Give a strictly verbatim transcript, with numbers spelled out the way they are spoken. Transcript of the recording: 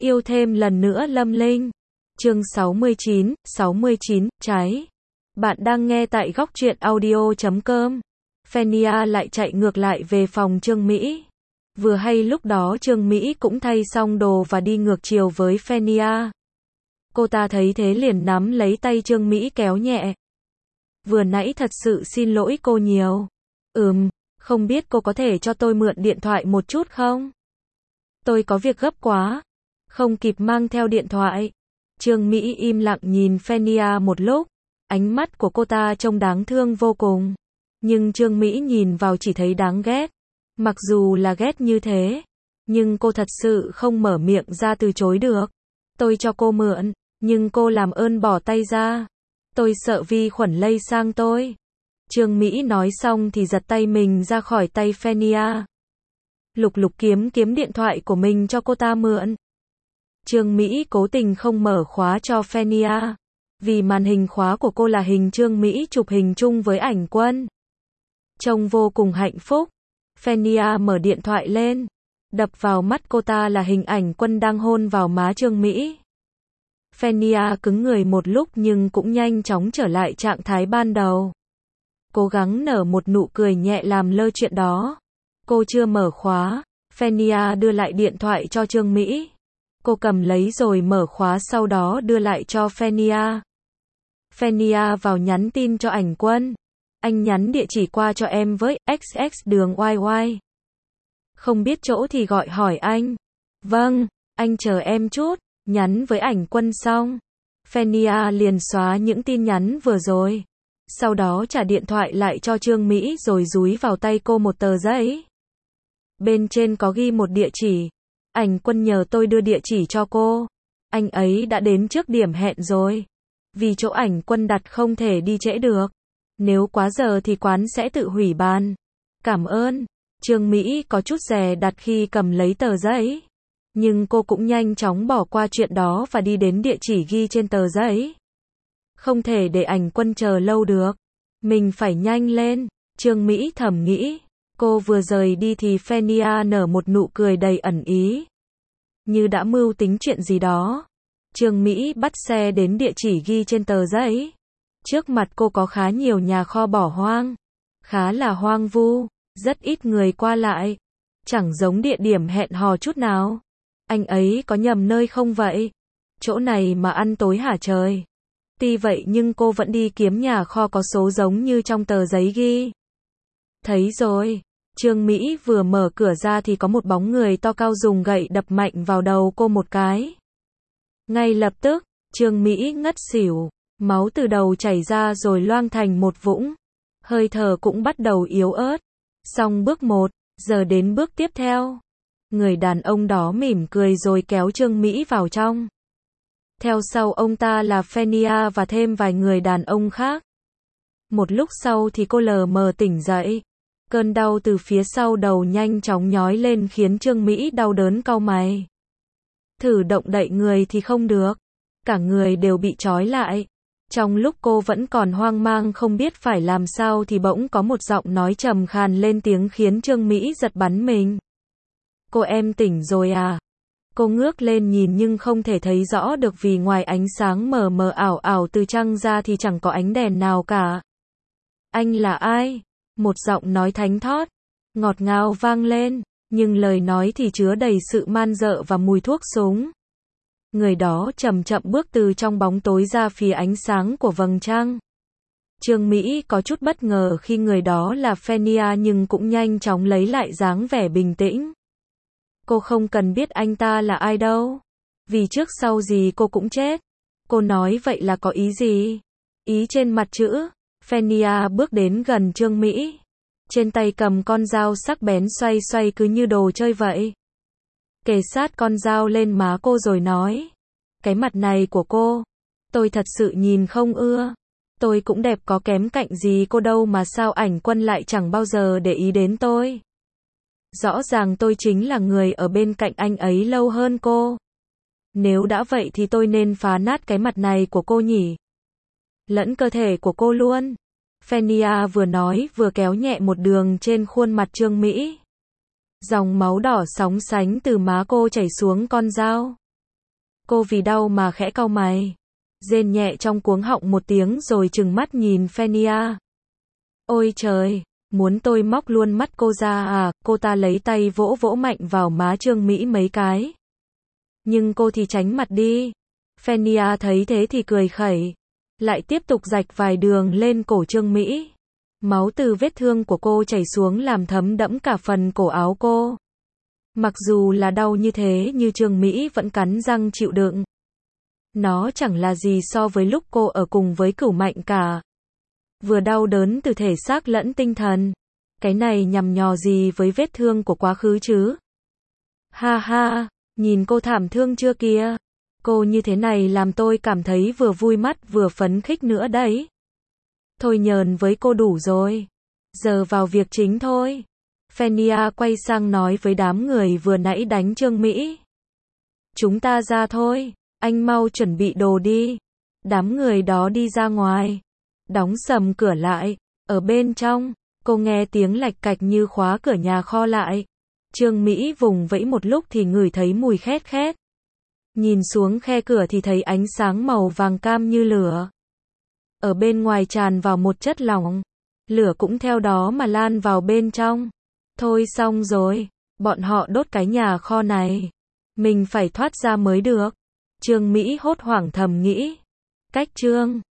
Yêu thêm lần nữa Lâm Linh. Chương sáu mươi chín, sáu mươi chín, cháy. Bạn đang nghe tại góc truyện audio chấm com. Fenia lại chạy ngược lại về phòng Trương Mỹ. Vừa hay lúc đó Trương Mỹ cũng thay xong đồ và đi ngược chiều với Fenia. Cô ta thấy thế liền nắm lấy tay Trương Mỹ kéo nhẹ. Vừa nãy thật sự xin lỗi cô nhiều. Ừm, không biết cô có thể cho tôi mượn điện thoại một chút không? Tôi có việc gấp quá. Không kịp mang theo điện thoại. Trương Mỹ im lặng nhìn Fenia một lúc. Ánh mắt của cô ta trông đáng thương vô cùng. Nhưng Trương Mỹ nhìn vào chỉ thấy đáng ghét. Mặc dù là ghét như thế, nhưng cô thật sự không mở miệng ra từ chối được. Tôi cho cô mượn, nhưng cô làm ơn bỏ tay ra. Tôi sợ vi khuẩn lây sang tôi. Trương Mỹ nói xong thì giật tay mình ra khỏi tay Fenia. Lục lục kiếm kiếm điện thoại của mình cho cô ta mượn. Trương Mỹ cố tình không mở khóa cho Fenia. Vì màn hình khóa của cô là hình Trương Mỹ chụp hình chung với ảnh Quân. Trông vô cùng hạnh phúc. Fenia mở điện thoại lên. Đập vào mắt cô ta là hình ảnh Quân đang hôn vào má Trương Mỹ. Fenia cứng người một lúc nhưng cũng nhanh chóng trở lại trạng thái ban đầu. Cố gắng nở một nụ cười nhẹ làm lơ chuyện đó. Cô chưa mở khóa. Fenia đưa lại điện thoại cho Trương Mỹ. Cô cầm lấy rồi mở khóa sau đó đưa lại cho Fenia. Fenia vào nhắn tin cho ảnh Quân. Anh nhắn địa chỉ qua cho em với ích ích đường Y Y. Không biết chỗ thì gọi hỏi anh. Vâng, anh chờ em chút. Nhắn với ảnh Quân xong. Fenia liền xóa những tin nhắn vừa rồi. Sau đó trả điện thoại lại cho Trương Mỹ rồi dúi vào tay cô một tờ giấy. Bên trên có ghi một địa chỉ. Ảnh Quân nhờ tôi đưa địa chỉ cho cô. Anh ấy đã đến trước điểm hẹn rồi. Vì chỗ ảnh Quân đặt không thể đi trễ được. Nếu quá giờ thì quán sẽ tự hủy bàn. Cảm ơn. Trương Mỹ có chút dè đặt khi cầm lấy tờ giấy. Nhưng cô cũng nhanh chóng bỏ qua chuyện đó và đi đến địa chỉ ghi trên tờ giấy. Không thể để ảnh Quân chờ lâu được. Mình phải nhanh lên. Trương Mỹ thầm nghĩ. Cô vừa rời đi thì Fenia nở một nụ cười đầy ẩn ý. Như đã mưu tính chuyện gì đó. Trương Mỹ bắt xe đến địa chỉ ghi trên tờ giấy. Trước mặt cô có khá nhiều nhà kho bỏ hoang. Khá là hoang vu. Rất ít người qua lại. Chẳng giống địa điểm hẹn hò chút nào. Anh ấy có nhầm nơi không vậy? Chỗ này mà ăn tối hả trời? Tuy vậy nhưng cô vẫn đi kiếm nhà kho có số giống như trong tờ giấy ghi. Thấy rồi. Trương Mỹ vừa mở cửa ra thì có một bóng người to cao dùng gậy đập mạnh vào đầu cô một cái. Ngay lập tức, Trương Mỹ ngất xỉu. Máu từ đầu chảy ra rồi loang thành một vũng. Hơi thở cũng bắt đầu yếu ớt. Xong bước một, giờ đến bước tiếp theo. Người đàn ông đó mỉm cười rồi kéo Trương Mỹ vào trong. Theo sau ông ta là Fenia và thêm vài người đàn ông khác. Một lúc sau thì cô lờ mờ tỉnh dậy. Cơn đau từ phía sau đầu nhanh chóng nhói lên khiến Trương Mỹ đau đớn cau mày. Thử động đậy người thì không được. Cả người đều bị trói lại. Trong lúc cô vẫn còn hoang mang không biết phải làm sao thì bỗng có một giọng nói trầm khàn lên tiếng khiến Trương Mỹ giật bắn mình. Cô em tỉnh rồi à? Cô ngước lên nhìn nhưng không thể thấy rõ được vì ngoài ánh sáng mờ mờ ảo ảo từ trăng ra thì chẳng có ánh đèn nào cả. Anh là ai? Một giọng nói thánh thót, ngọt ngào vang lên, nhưng lời nói thì chứa đầy sự man dợ và mùi thuốc súng. Người đó chậm chậm bước từ trong bóng tối ra phía ánh sáng của vầng trăng. Trương Mỹ có chút bất ngờ khi người đó là Fenia nhưng cũng nhanh chóng lấy lại dáng vẻ bình tĩnh. Cô không cần biết anh ta là ai đâu. Vì trước sau gì cô cũng chết. Cô nói vậy là có ý gì? Ý trên mặt chữ. Fenia bước đến gần Trương Mỹ. Trên tay cầm con dao sắc bén xoay xoay cứ như đồ chơi vậy. Kề sát con dao lên má cô rồi nói. Cái mặt này của cô, tôi thật sự nhìn không ưa. Tôi cũng đẹp có kém cạnh gì cô đâu mà sao ảnh Quân lại chẳng bao giờ để ý đến tôi. Rõ ràng tôi chính là người ở bên cạnh anh ấy lâu hơn cô. Nếu đã vậy thì tôi nên phá nát cái mặt này của cô nhỉ? Lẫn cơ thể của cô luôn. Fenia vừa nói vừa kéo nhẹ một đường trên khuôn mặt Trương Mỹ. Dòng máu đỏ sóng sánh từ má cô chảy xuống con dao. Cô vì đau mà khẽ cau mày. Rên nhẹ trong cuống họng một tiếng rồi trừng mắt nhìn Fenia. Ôi trời, muốn tôi móc luôn mắt cô ra à? Cô ta lấy tay vỗ vỗ mạnh vào má Trương Mỹ mấy cái. Nhưng cô thì tránh mặt đi. Fenia thấy thế thì cười khẩy. Lại tiếp tục rạch vài đường lên cổ Trương Mỹ. Máu từ vết thương của cô chảy xuống làm thấm đẫm cả phần cổ áo cô. Mặc dù là đau như thế nhưng Trương Mỹ vẫn cắn răng chịu đựng. Nó chẳng là gì so với lúc cô ở cùng với Cửu Mạnh cả. Vừa đau đớn từ thể xác lẫn tinh thần. Cái này nhằm nhò gì với vết thương của quá khứ chứ? Ha ha, nhìn cô thảm thương chưa kìa? Cô như thế này làm tôi cảm thấy vừa vui mắt vừa phấn khích nữa đấy. Thôi nhờn với cô đủ rồi. Giờ vào việc chính thôi. Fenia quay sang nói với đám người vừa nãy đánh Trương Mỹ. Chúng ta ra thôi, anh mau chuẩn bị đồ đi. Đám người đó đi ra ngoài. Đóng sầm cửa lại. Ở bên trong, cô nghe tiếng lạch cạch như khóa cửa nhà kho lại. Trương Mỹ vùng vẫy một lúc thì ngửi thấy mùi khét khét. Nhìn xuống khe cửa thì thấy ánh sáng màu vàng cam như lửa. Ở bên ngoài tràn vào một chất lỏng. Lửa cũng theo đó mà lan vào bên trong. Thôi xong rồi, bọn họ đốt cái nhà kho này. Mình phải thoát ra mới được. Trương Mỹ hốt hoảng thầm nghĩ. Cách chương